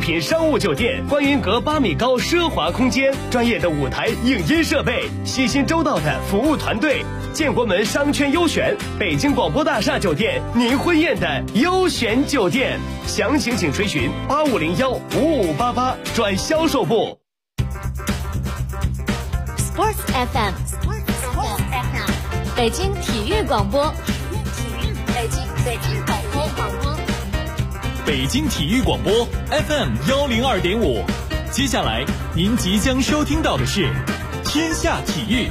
品商务酒店，观云阁8米高奢华空间，专业的舞台影音设备，细心周到的服务团队。建国门商圈优选，北京广播大厦酒店，您婚宴的优选酒店。详情请垂询85015588转销售部。 Sports FM， 北京体育广播， 北京体育广播 FM 102.5。接下来您即将收听到的是天下体育。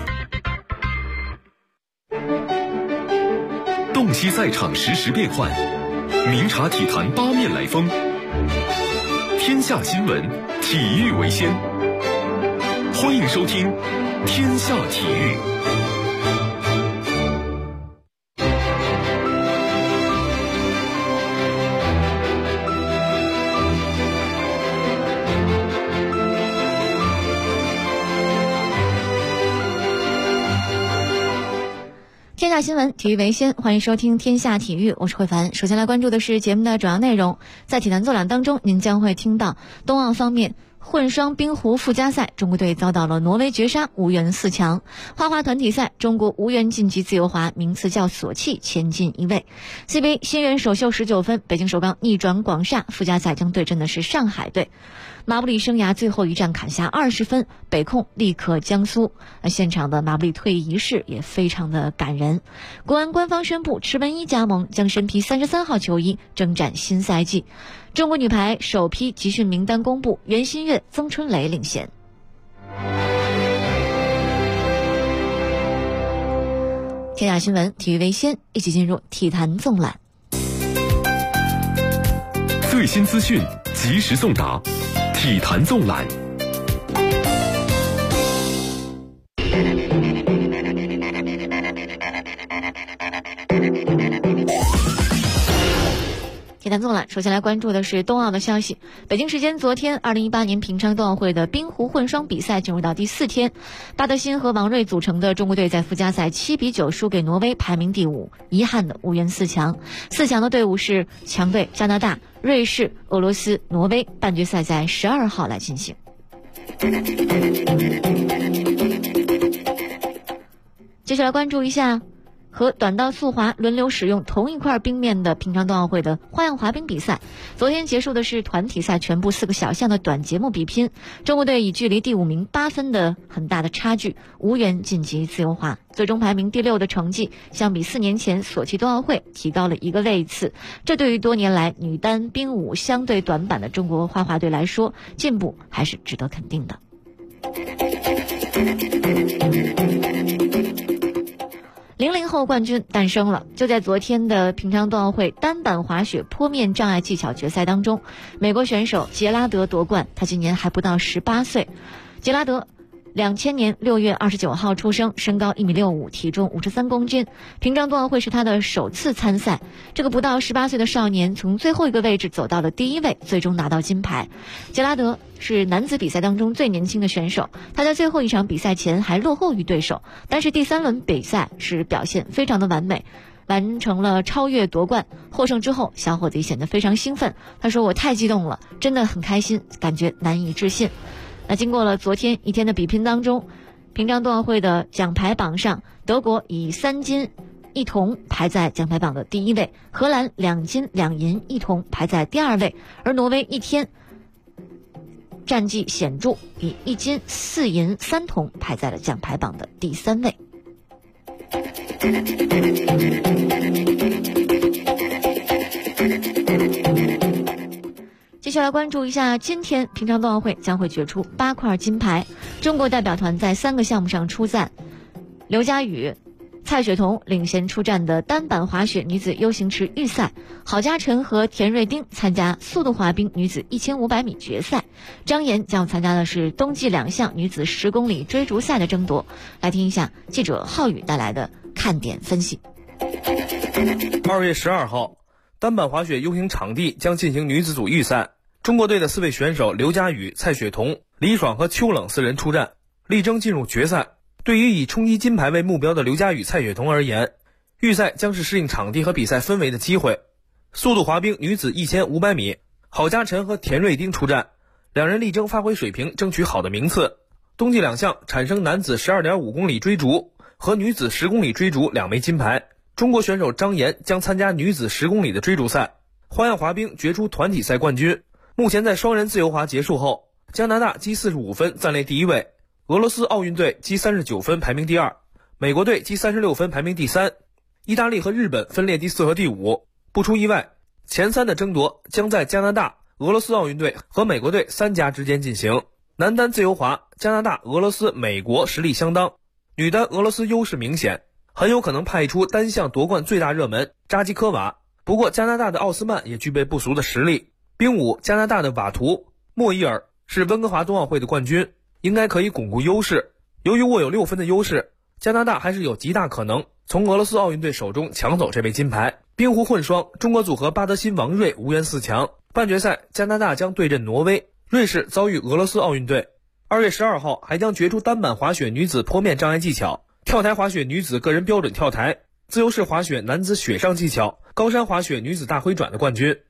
洞悉赛场实时变幻，明察体坛八面来风。天下新闻，体育为先。欢迎收听天下体育。 天下新闻，体育为先，欢迎收听天下体育，我是慧凡。首先来关注的是节目的主要内容。在体坛纵览当中，您将会听到冬奥方面混双冰壶附加赛，中国队遭到了挪威绝杀，无缘4强。花滑团体赛，中国无缘晋级自由滑，名次较索契前进1位。CBA 新人首秀19分，北京首钢逆转广厦，附加赛将对阵的是上海队。马布里生涯最后一战砍下20分，北控力克江苏。现场的马布里退役仪式也非常的感人。国安官方宣布池文一加盟，将身披33号球衣征战新赛季。中国女排首批集训名单公布，袁心玥、曾春蕾领衔。天下新闻，体育为先，一起进入体坛纵览。 最新资讯，及时送达，体坛纵览。 体坛纵览，首先来关注的是冬奥的消息。北京时间昨天，2018年平昌冬奥会的冰壶混双比赛进入到第4天，巴德辛和王睿组成的中国队在附加赛7比9输给挪威，排名第5，遗憾的无缘4强。4强的队伍是强队加拿大、瑞士、俄罗斯、挪威，半决赛在12号来进行。接下来关注一下和短道速滑轮流使用同一块冰面的平昌冬奥会的花样滑冰比赛，昨天结束的是团体赛全部4个小项的短节目比拼，中国队以距离第5名8分的很大的差距无缘晋级自由滑，最终排名第6的成绩相比4年前索契冬奥会提高了1个位次，这对于多年来女单冰舞相对短板的中国花滑队来说，进步还是值得肯定的。00后冠军诞生了。就在昨天的平昌冬奥会单板滑雪坡面障碍技巧决赛当中，美国选手杰拉德夺冠，他今年还不到18岁。杰拉德2000年6月29号出生，身高1.65米，体重53公斤。平昌冬奥会是他的首次参赛，这个不到18岁的少年从最后一个位置走到了第1位，最终拿到金牌。杰拉德是男子比赛当中最年轻的选手，他在最后一场比赛前还落后于对手，但是第3轮比赛是表现非常的完美，完成了超越夺冠。获胜之后，小伙子也显得非常兴奋，他说：“我太激动了，真的很开心，感觉难以置信。”那经过了昨天一天的比拼当中，平昌冬奥会的奖牌榜上，德国以3金1铜排在奖牌榜的第1位，荷兰2金2银1铜排在第2位，而挪威1天战绩显著，以1金4银3铜排在了奖牌榜的第3位。接下来关注一下，今天平昌冬奥会将会决出8块金牌，中国代表团在3个项目上出战，刘佳宇、蔡雪桐领衔出战的单板滑雪女子 U 型池预赛，郝佳晨和田瑞丁参加速度滑冰女子1500米决赛，张岩将参加的是冬季2项女子10公里追逐赛的争夺。来听一下记者浩宇带来的看点分析。 2月12号，单板滑雪 U 型场地将进行女子组预赛，中国队的4位选手刘佳宇、蔡雪桐、李爽和邱冷4人出战，力争进入决赛。对于以冲击金牌为目标的刘佳宇、蔡雪桐而言，预赛将是适应场地和比赛氛围的机会。速度滑冰女子1500米， 郝佳辰和田瑞丁出战，两人力争发挥水平，争取好的名次。冬季两项产生男子 12.5 公里追逐和女子10公里追逐2枚金牌。中国选手张岩将参加女子10公里的追逐赛。花样滑冰决出团体赛冠军。目前在双人自由滑结束后，加拿大积45分暂列第一位，俄罗斯奥运队积39分排名第二，美国队积36分排名第三，意大利和日本分列第4和第5。不出意外，前3的争夺将在加拿大、俄罗斯奥运队和美国队3家之间进行。男单自由滑，加拿大、俄罗斯、美国实力相当，女单俄罗斯优势明显，很有可能派出单项夺冠最大热门扎基科娃。不过加拿大的奥斯曼也具备不俗的实力。冰舞，加拿大的瓦图莫伊尔是温哥华冬奥会的冠军，应该可以巩固优势。由于握有6分的优势，加拿大还是有极大可能从俄罗斯奥运队手中抢走这枚金牌。冰壶混双，中国组合巴德辛王睿无缘4强。半决赛，加拿大将对阵挪威，瑞士遭遇俄罗斯奥运队。2月12号还将决出单板滑雪女子坡面障碍技巧、跳台滑雪女子个人标准跳台、自由式滑雪男子雪上技巧、高山滑雪女子大回转的冠军。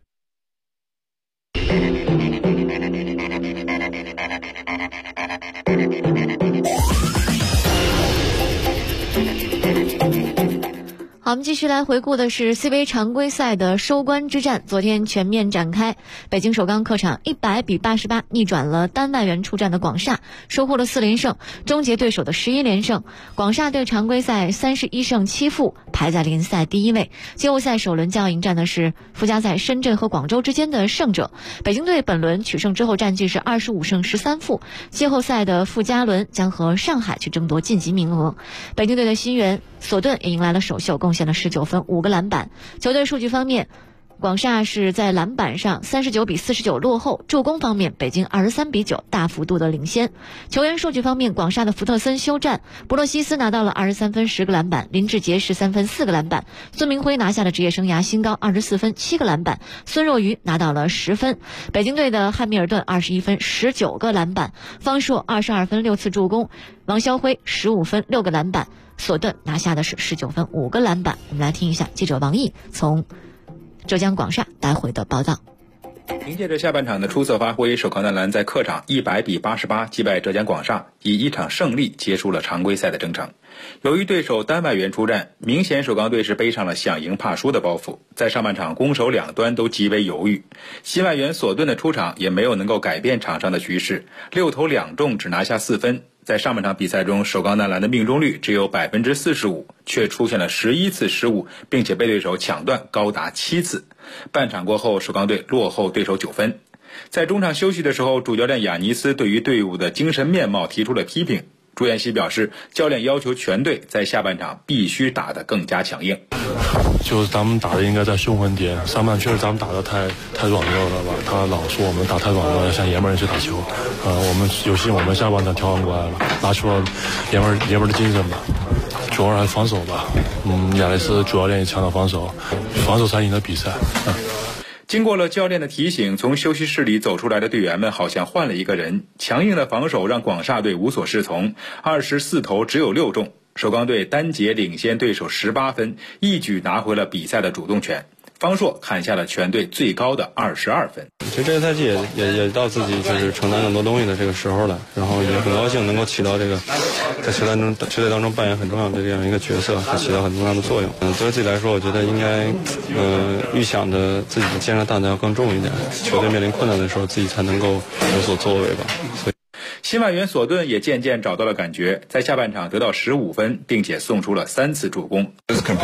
好，我们继续来回顾的是 CBA 常规赛的收官之战，昨天全面展开。北京首钢客场100比88逆转了单外援出战的广厦，收获了4连胜，终结对手的11连胜。广厦队常规赛31胜7负，排在联赛第1位。季后赛首轮将要迎战的是附加赛深圳和广州之间的胜者。北京队本轮取胜之后战绩是25胜13负，季后赛的附加轮将和上海去争夺晋级名额。北京队的新援索顿也迎来了首秀，贡献了19分5个篮板。球队数据方面，广厦是在篮板上39比49落后，助攻方面北京23比9大幅度的领先。球员数据方面，广厦的福特森休战，博洛西斯拿到了23分10个篮板，林志杰13分4个篮板，孙明辉拿下了职业生涯新高24分7个篮板，孙若愚拿到了10分。北京队的汉密尔顿21分19个篮板，方硕22分6次助攻，王肖辉15分6个篮板，索顿拿下的是19分5个篮板。我们来听一下记者王毅从浙江广厦带回的报道。 凭借着下半场的出色发挥，首钢男篮在客场100比88击败浙江广厦，以一场胜利结束了常规赛的征程。由于对手单外援出战，明显首钢队是背上了想赢怕输的包袱，在上半场攻守两端都极为犹豫。新外援索顿的出场也没有能够改变场上的局势，6投2中只拿下4分。在上半场比赛中，首钢男篮的命中率只有 45%， 却出现了11次失误，并且被对手抢断高达7次。半场过后，首钢队落后对手9分。在中场休息的时候，主教练亚尼斯对于队伍的精神面貌提出了批评。朱彦西表示，教练要求全队在下半场必须打得更加强硬。 就是咱们打的应该在凶狠点，上半确实咱们打的太软弱了吧？他老说我们打太软弱了，像爷们儿去打球。我们有幸我们下半场调整过来了，拿出了爷们儿的精神吧。主要还是防守吧。亚雷斯主教练也强调防守才赢得比赛。 经过了教练的提醒，从休息室里走出来的队员们好像换了一个人。强硬的防守让广厦队无所适从，24投只有6中。首钢队单节领先对手18分，一举拿回了比赛的主动权。方硕砍下了全队最高的22分。 其实这个赛季也到自己就是承担更多东西的这个时候了，然后也很高兴能够起到这个在球队当中扮演很重要的这样一个角色，和起到很重要的作用。对于自己来说，我觉得应该预想的自己的肩上担子要更重一点，球队面临困难的时候，自己才能够有所作为吧。所以新外援索顿也渐渐找到了感觉，在下半场得到15分，并且送出了3次助攻。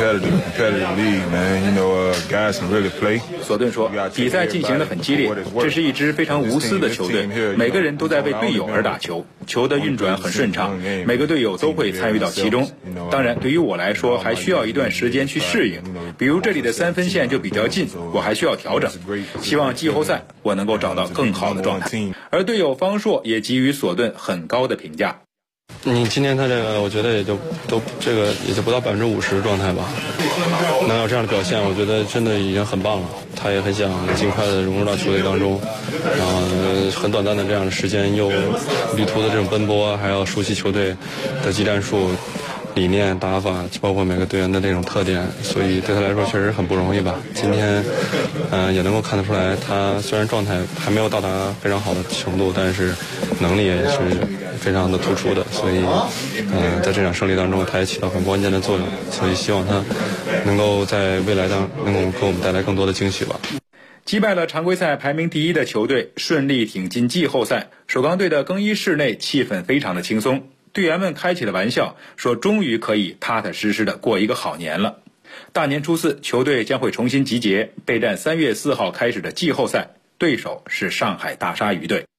索顿说，比赛进行得很激烈，这是一支非常无私的球队，每个人都在为队友而打球，球的运转很顺畅，每个队友都会参与到其中。当然，对于我来说，还需要一段时间去适应，比如这里的3分线就比较近，我还需要调整。希望季后赛我能够找到更好的状态。而队友方硕也给予索顿很高的评价。 今天他这个，我觉得也就不到50%状态吧，能有这样的表现，我觉得真的已经很棒了。他也很想尽快的融入到球队当中，然后很短暂的这样的时间，又旅途的这种奔波，还要熟悉球队的技战术， 理念、打法，包括每个队员的这种特点，所以对他来说确实很不容易吧。今天，也能够看得出来，他虽然状态还没有到达非常好的程度，但是能力也是非常的突出的。所以，在这场胜利当中，他也起到很关键的作用。所以希望他能够在未来能够给我们带来更多的惊喜吧。 击败了常规赛排名第1的球队，顺利挺进季后赛。首钢队的更衣室内气氛非常的轻松，队员们开起了玩笑，说终于可以踏踏实实的过一个好年了。大年初4，球队将会重新集结，备战3月4号开始的季后赛，对手是上海大鲨鱼队。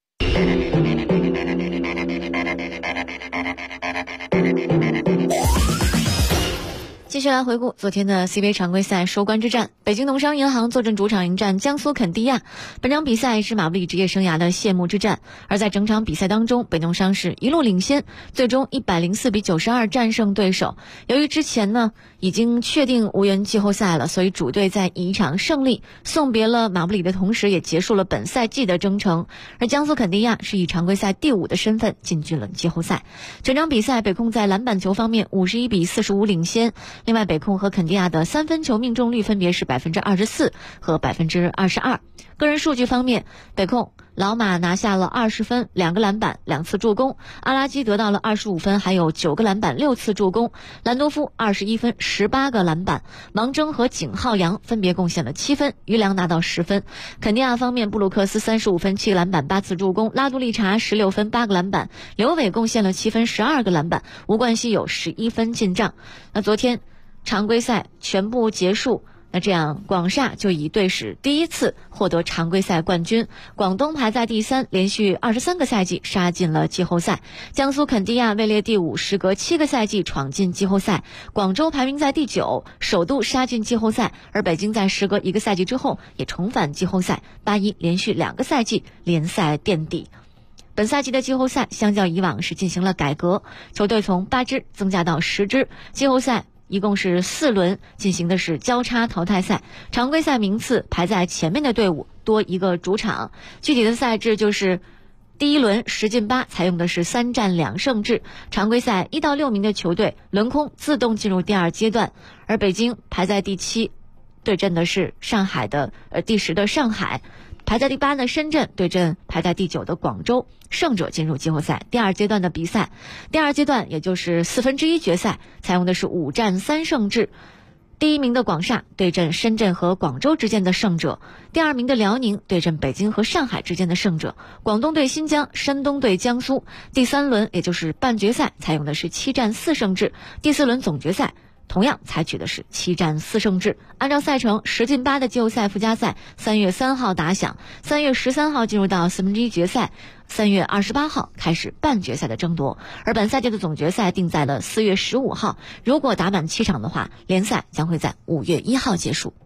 继续来回顾昨天的 CBA 常规赛收官之战，北京农商银行坐镇主场迎战江苏肯蒂亚。本场比赛是马布里职业生涯的谢幕之战，而在整场比赛当中，北农商是一路领先，最终104-92战胜对手。由于之前呢已经确定无缘季后赛了，所以主队在以一场胜利送别了马布里的同时，也结束了本赛季的征程。而江苏肯蒂亚是以常规赛第5的身份进军了季后赛。整场比赛北控在篮板球方面51-45领先，另外北控和肯蒂亚的3分球命中率分别是24%和22%。个人数据方面，北控老马拿下了20分、2个篮板、2次助攻，阿拉基得到了25分，还有9个篮板、6次助攻，兰多夫21分、18个篮板，王铮和景浩洋分别贡献了7分，于良拿到10分。肯蒂亚方面，布鲁克斯35分、7个篮板、8次助攻，拉杜利查16分、8个篮板，刘伟贡献了7分、12个篮板，吴冠希有11分进账。那昨天常规赛全部结束，那这样广厦就以队史第1次获得常规赛冠军，广东排在第3，连续23个赛季杀进了季后赛。江苏肯蒂亚位列第5，时隔7个赛季闯进季后赛。广州排名在第9，首度杀进季后赛，而北京在时隔1个赛季之后也重返季后赛，81连续2个赛季联赛垫底。本赛季的季后赛相较以往是进行了改革，球队从8支增加到10支，季后赛一共是4轮，进行的是交叉淘汰赛。常规赛名次排在前面的队伍多一个主场。具体的赛制就是第1轮10进8，采用的是3战2胜制。常规赛1到6名的球队轮空自动进入第2阶段，而北京排在第7，对阵的是上海的第10的上海。排在第8的深圳对阵排在第9的广州，胜者进入季后赛第2阶段的比赛。第2阶段也就是1/4决赛，采用的是5战3胜制。第1名的广厦对阵深圳和广州之间的胜者，第2名的辽宁对阵北京和上海之间的胜者，广东对新疆，山东对江苏。第3轮也就是半决赛，采用的是7战4胜制。第4轮总决赛同样采取的是7战4胜制。按照赛程，10进8的季后赛附加赛3月3号打响，3月13号进入到1/4决赛，3月28号开始半决赛的争夺。而本赛季的总决赛定在了4月15号，如果打满7场的话，联赛将会在5月1号结束。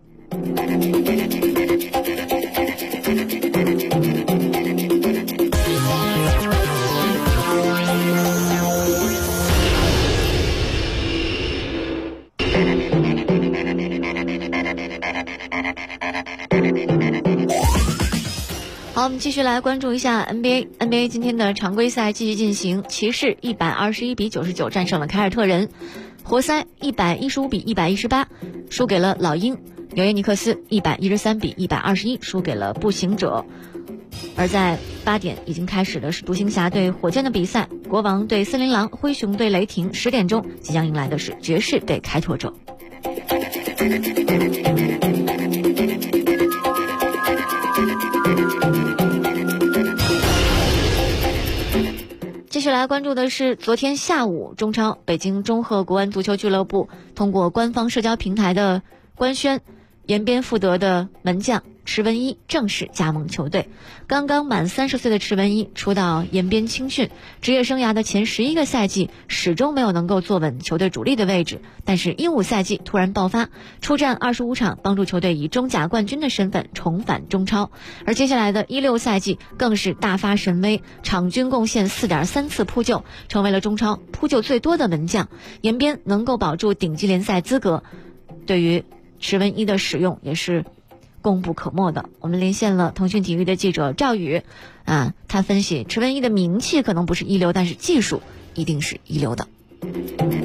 好，我们继续来关注一下 NBA 今天的常规赛继续进行，骑士121-99战胜了凯尔特人，活塞115-118输给了老鹰，纽约尼克斯113-121输给了步行者。而在8点已经开始的是独行侠对火箭的比赛，国王对森林狼，灰熊对雷霆，10点钟即将迎来的是爵士对开拓者。继续来关注的是昨天下午，中超北京中赫国安足球俱乐部通过官方社交平台的官宣，延边富德的门将池文一正式加盟球队。刚刚满30岁的池文一出道延边青训，职业生涯的前11个赛季始终没有能够坐稳球队主力的位置，但是15赛季突然爆发，出战25场，帮助球队以中甲冠军的身份重返中超。而接下来的16赛季更是大发神威，场均贡献 4.3 次扑救，成为了中超扑救最多的门将。延边能够保住顶级联赛资格，对于池文一的使用也是功不可没的。我们连线了腾讯体育的记者赵宇，他分析池文一的名气可能不是一流，但是技术一定是一流的。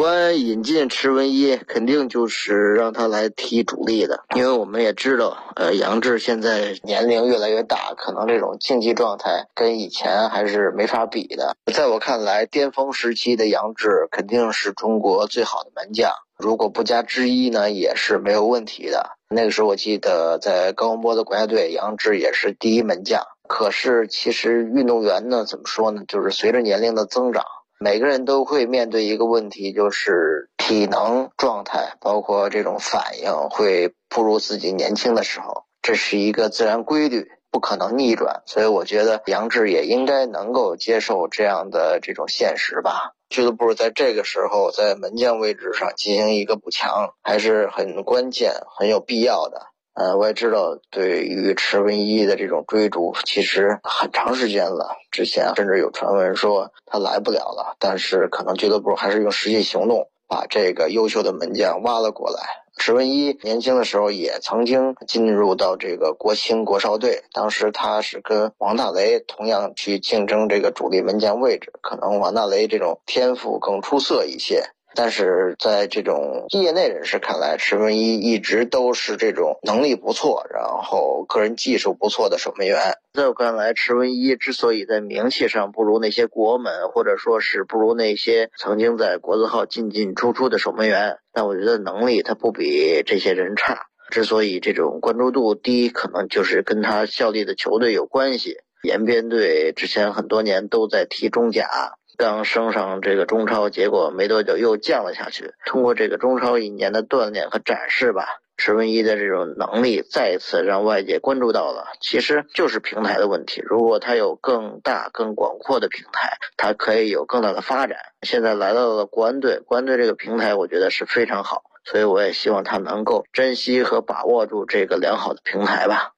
安引进池文一肯定就是让他来踢主力的，因为我们也知道杨志现在年龄越来越大，可能这种竞技状态跟以前还是没法比的。在我看来，巅峰时期的杨志肯定是中国最好的门将，如果不加之一呢，也是没有问题的。那个时候我记得在高洪波的国家队，杨志也是第一门将。可是其实运动员呢，怎么说呢，就是随着年龄的增长，每个人都会面对一个问题，就是体能状态包括这种反应会不如自己年轻的时候，这是一个自然规律，不可能逆转。所以我觉得杨志也应该能够接受这样的这种现实吧。俱乐部在这个时候在门将位置上进行一个补强还是很关键很有必要的。我也知道对于池文一的这种追逐其实很长时间了，之前甚至有传闻说他来不了了，但是可能俱乐部还是用实际行动把这个优秀的门将挖了过来。池文一年轻的时候也曾经进入到这个国青国少队，当时他是跟王大雷同样去竞争这个主力门将位置，可能王大雷这种天赋更出色一些，但是在这种业内人士看来，池文一一直都是这种能力不错，然后个人技术不错的守门员。在我看来，池文一之所以在名气上不如那些国门，或者说是不如那些曾经在国字号进进出出的守门员，但我觉得能力他不比这些人差。之所以这种关注度低，可能就是跟他效力的球队有关系。延边队之前很多年都在踢中甲，刚升上这个中超，结果没多久又降了下去。通过这个中超一年的锻炼和展示吧，池文一的这种能力再一次让外界关注到了。其实就是平台的问题，如果他有更大更广阔的平台，他可以有更大的发展。现在来到了国安队，国安队这个平台我觉得是非常好，所以我也希望他能够珍惜和把握住这个良好的平台吧。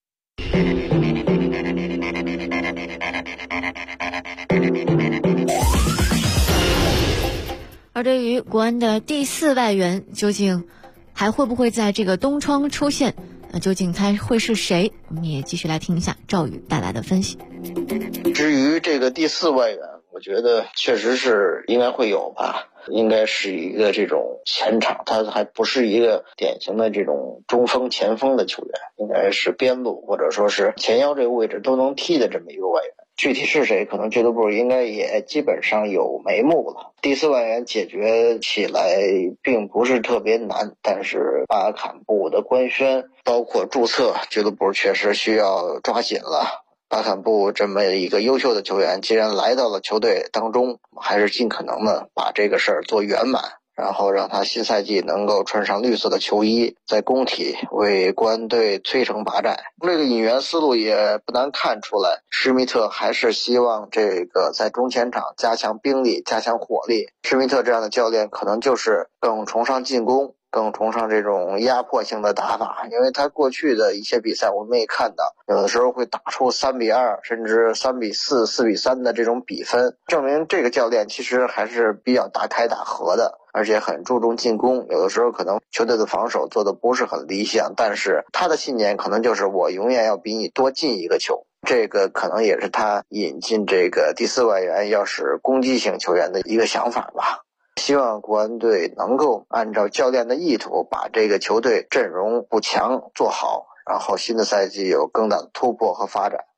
而对于国安的第4外援究竟还会不会在这个东窗出现，究竟他会是谁，我们也继续来听一下赵宇带来的分析。 至于这个第4外援，我觉得确实是应该会有吧，应该是一个这种前场，他还不是一个典型的这种中锋前锋的球员，应该是边路或者说是前腰这个位置都能踢的这么一个外援。具体是谁，可能俱乐部应该也基本上有眉目了。第4外援解决起来并不是特别难，但是巴坎布的官宣包括注册，俱乐部确实需要抓紧了。巴坎布这么一个优秀的球员，既然来到了球队当中，还是尽可能的把这个事儿做圆满，然后让他新赛季能够穿上绿色的球衣，在工体为国安队摧城拔寨。这个引援思路也不难看出来，施密特还是希望这个在中前场加强兵力，加强火力。施密特这样的教练可能就是更崇尚进攻，更崇尚这种压迫性的打法，因为他过去的一些比赛我们也看到，有的时候会打出3-2甚至3-4、4-3的这种比分，证明这个教练其实还是比较打开打合的，而且很注重进攻。有的时候可能球队的防守做的不是很理想，但是他的信念可能就是我永远要比你多进一个球。这个可能也是他引进这个第4外援要是攻击型球员的一个想法吧。希望国安队能够按照教练的意图，把这个球队阵容补强做好，然后新的赛季有更大的突破和发展。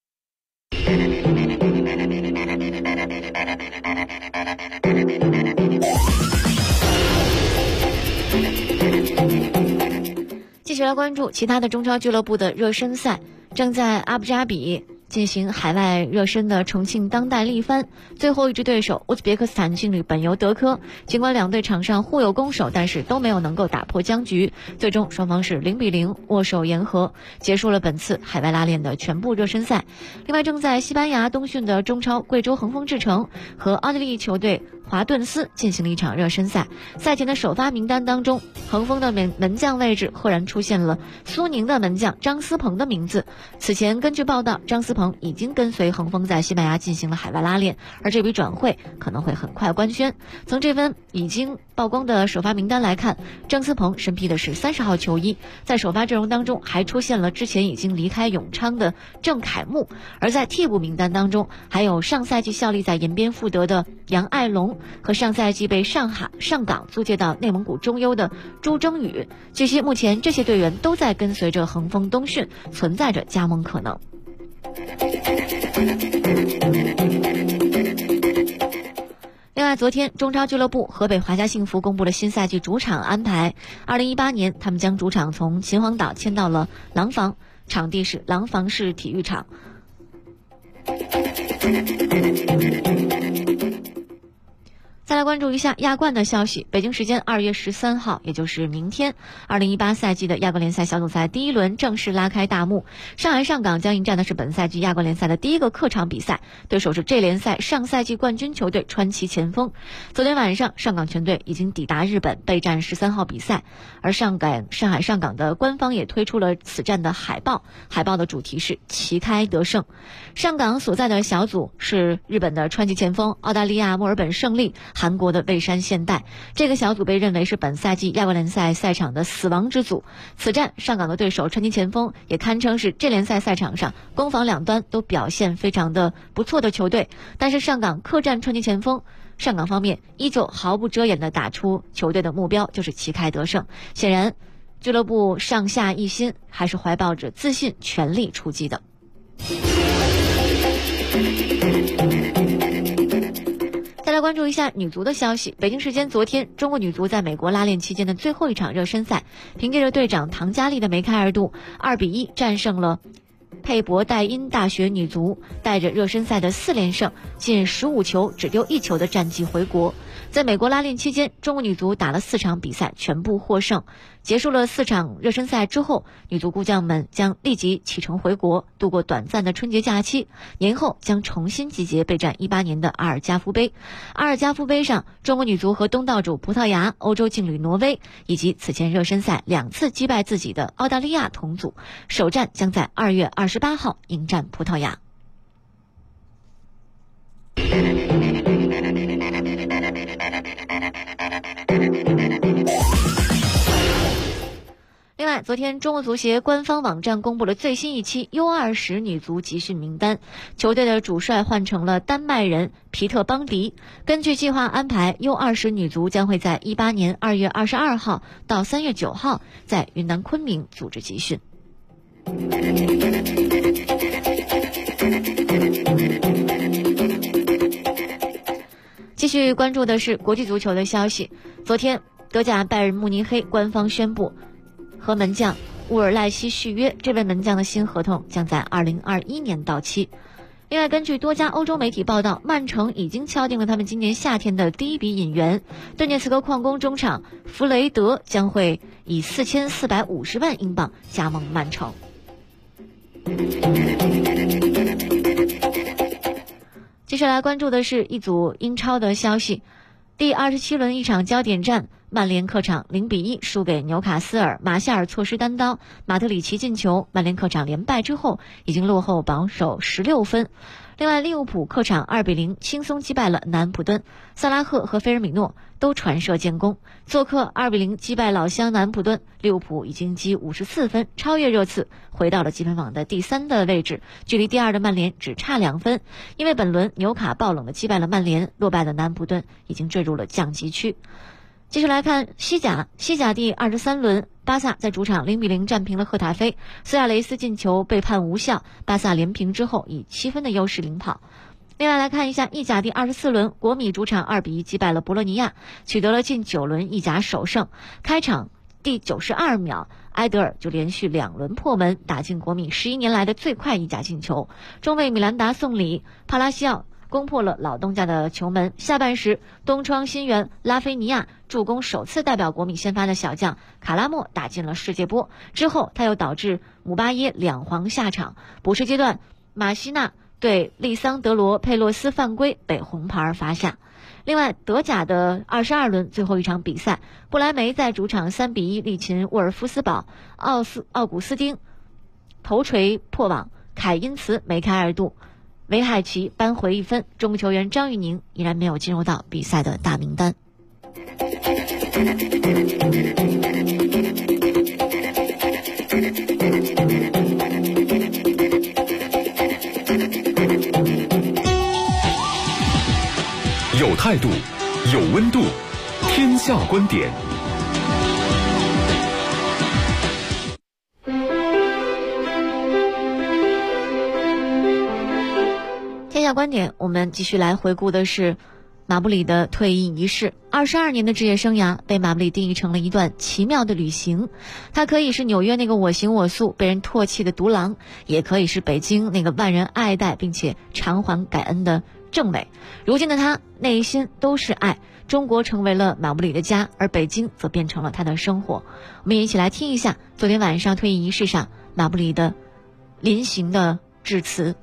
继续来关注其他的中超俱乐部的热身赛。正在阿布扎比进行海外热身的重庆当代力帆，最后一支对手乌兹别克斯坦劲旅本尤德科，尽管两队场上互有攻守，但是都没有能够打破僵局，最终双方是0-0握手言和，结束了本次海外拉练的全部热身赛。另外，正在西班牙冬训的中超贵州恒丰智诚和奥地利球队华顿斯进行了一场热身赛。赛前的首发名单当中，恒丰的门将位置赫然出现了苏宁的门将张思鹏的名字。此前根据报道，张思鹏已经跟随恒丰在西班牙进行了海外拉练，而这笔转会可能会很快官宣。从这份已经曝光的首发名单来看，张思鹏身披的是30号球衣，在首发阵容当中还出现了之前已经离开永昌的郑凯木，而在替补名单当中还有上赛季效力在延边富德的杨爱龙峰和上赛季被上港租借到内蒙古中优的朱征宇。据悉，目前这些队员都在跟随着恒丰冬训，存在着加盟可能。另外，昨天中超俱乐部河北华夏幸福公布了新赛季主场安排。2018年，他们将主场从秦皇岛迁到了廊坊，场地是廊坊市体育场。再来关注一下亚冠的消息。北京时间2月13号，也就是明天，2018赛季的亚冠联赛小组赛第一轮正式拉开大幕。上海上港将迎战的是本赛季亚冠联赛的第一个客场比赛，对手是这联赛上赛季冠军球队川崎前锋。昨天晚上，上港全队已经抵达日本备战13号比赛，而上海上港的官方也推出了此战的海报，海报的主题是旗开得胜。上港所在的小组是日本的川崎前锋、澳大利亚墨尔本胜利、韩国的蔚山现代。这个小组被认为是本赛季亚冠联赛赛场的死亡之组。此战上港的对手川崎前锋也堪称是这联赛赛场上攻防两端都表现非常的不错的球队，但是上港客战川崎前锋，上港方面依旧毫不遮掩地打出球队的目标就是旗开得胜。显然俱乐部上下一心，还是怀抱着自信全力出击的。再来关注一下女足的消息。北京时间昨天，中国女足在美国拉练期间的最后一场热身赛，凭借着队长唐佳丽的梅开二度，2-1战胜了佩博代因大学女足，带着热身赛的4连胜，进15球只丢1球的战绩回国。在美国拉练期间，中国女足打了4场比赛，全部获胜。结束了4场热身赛之后，女足姑将们将立即启程回国，度过短暂的春节假期。年后将重新集结备战18年的阿尔加夫杯。阿尔加夫杯上，中国女足和东道主葡萄牙、欧洲劲旅挪威以及此前热身赛2次击败自己的澳大利亚同组。首战将在2月28号迎战葡萄牙。另外，昨天中国足协官方网站公布了最新一期 U20 女足集训名单，球队的主帅换成了丹麦人皮特邦迪。根据计划安排， U20 女足将会在18年2月22号到3月9号在云南昆明组织集训。继续关注的是国际足球的消息。昨天，德甲拜仁慕尼黑官方宣布和门将乌尔赖希续约，这位门将的新合同将在2021年到期。另外，根据多家欧洲媒体报道，曼城已经敲定了他们今年夏天的第一笔引援，顿涅茨克矿工中场弗雷德将会以4450万英镑加盟曼城。接下来关注的是一组英超的消息。第27轮一场焦点战，曼联客场0-1输给纽卡斯尔，马夏尔错失单刀，马特里奇进球，曼联客场连败之后已经落后榜首16分。另外，利物浦客场2-0轻松击败了南安普敦，萨拉赫和菲尔米诺都传射建功。做客2-0击败老乡南安普敦，利物浦已经积54分，超越热刺，回到了积分榜的第3的位置，距离第2的曼联只差2分。因为本轮纽卡爆冷的击败了曼联，落败的南安普敦已经坠入了降级区。继续来看西甲第23轮，巴萨在主场0-0战平了赫塔菲，苏亚雷斯进球被判无效，巴萨连平之后以7分的优势领跑。另外来看一下意甲第24轮，国米主场2-1击败了博洛尼亚，取得了近9轮意甲首胜。开场第92秒，埃德尔就连续2轮破门，打进国米11年来的最快意甲进球。中卫米兰达送礼，帕拉西奥攻破了老东家的球门。下半时，东窗新援拉菲尼亚助攻首次代表国米先发的小将卡拉莫打进了世界波，之后他又导致姆巴耶2黄下场。补时阶段，马西纳对利桑德罗佩洛斯犯规被红牌罚下。另外，德甲的22轮最后一场比赛，不莱梅在主场3-1力擒沃尔夫斯堡，奥古斯丁头锤破网，凯因茨梅开二度，维海奇扳回1分，中国球员张玉宁依然没有进入到比赛的大名单。 有态度， 有温度，天下观点。 天下观点，我们继续来回顾的是马布里的退役仪式。22年的职业生涯被马布里定义成了一段奇妙的旅行。他可以是纽约那个我行我素被人唾弃的独狼，也可以是北京那个万人爱戴并且偿还感恩的政委。如今的他内心都是爱，中国成为了马布里的家，而北京则变成了他的生活。我们也一起来听一下昨天晚上退役仪式上马布里的临行的致辞。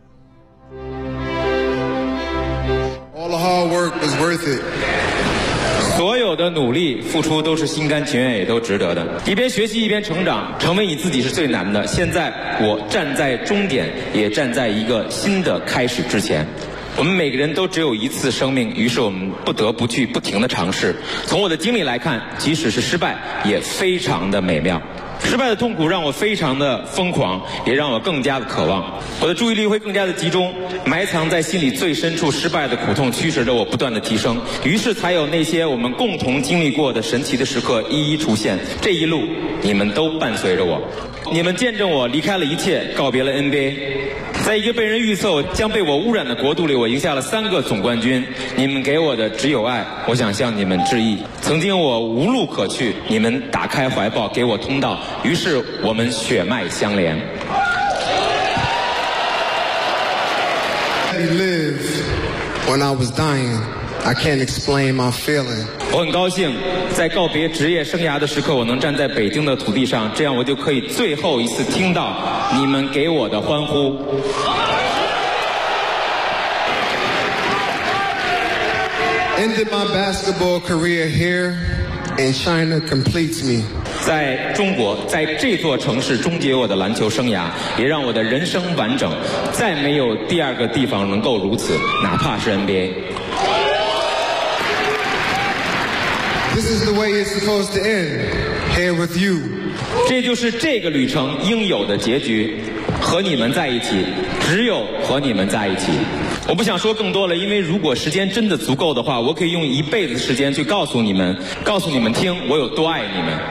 All the hard work was worth it. 所有的努力付出都是心甘情愿，也都值得的。一边学习一边成长，成为你自己是最难的。现在我站在终点，也站在一个新的开始之前。我们每个人都只有一次生命，于是我们不得不去不停地尝试。从我的经历来看，即使是失败，也非常的美妙。失败的痛苦让我非常的疯狂，也让我更加的渴望。我的注意力会更加的集中，埋藏在心里最深处失败的苦痛驱使着我不断的提升，于是才有那些我们共同经历过的神奇的时刻一一出现。这一路你们都伴随着我，你们见证我离开了一切，告别了 NBA。在一个被人预测将被我污染的国度里，我赢下了3个总冠军。你们给我的只有爱，我想向你们致意。曾经我无路可去，你们打开怀抱给我通道，于是我们血脉相连。 When I was dying, I can't explain my feeling. 我很高兴，在告别职业生涯的时刻，我能站在北京的土地上，这样我就可以最后一次听到你们给我的欢呼。 Ended my basketball career here, and China completes me. 在中国，在这座城市终结我的篮球生涯，也让我的人生完整。再没有第二个地方能够如此，哪怕是 NBA。 This is the way it's supposed to end, here with you. 这就是这个旅程应有的结局，和你们在一起，只有和你们在一起。我不想说更多了，因为如果时间真的足够的话，我可以用一辈子的时间去告诉你们听我有多爱你们。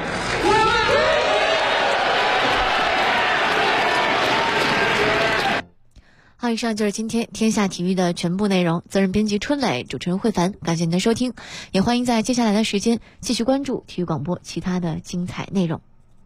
好，以上就是今天天下体育的全部内容。责任编辑春磊，主持人慧凡，感谢您的收听，也欢迎在接下来的时间继续关注体育广播其他的精彩内容。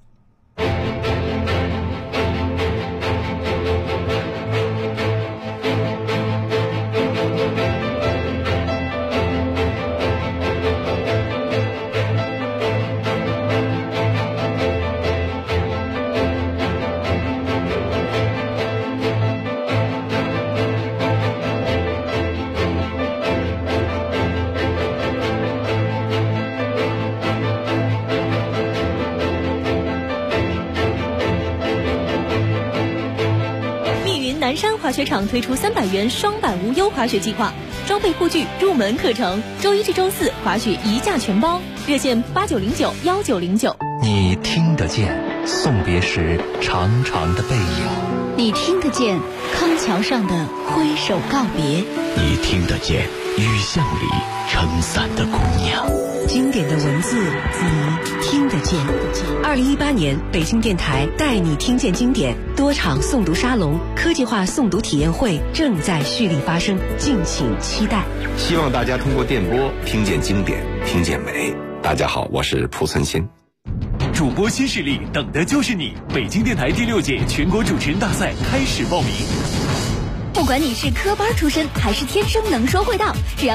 南山滑雪场推出300元双板无忧滑雪计划，装备护具、入门课程，周1至周4滑雪一价全包，热线89091909。 你听得见送别时长长的背影， 你听得见康桥上的挥手告别， 你听得见雨巷里撑伞的姑娘。 经典的文字，你听得见。2018年，北京电台带你听见经典多场诵读沙龙、科技化诵读体验会正在蓄力发生，敬请期待。 希望大家通过电波听见经典，听见美。大家好，我是蒲存昕。 主播新势力，等的就是你！北京电台第6届全国主持人大赛开始报名。 不管你是科班出身还是天生能说会道，只要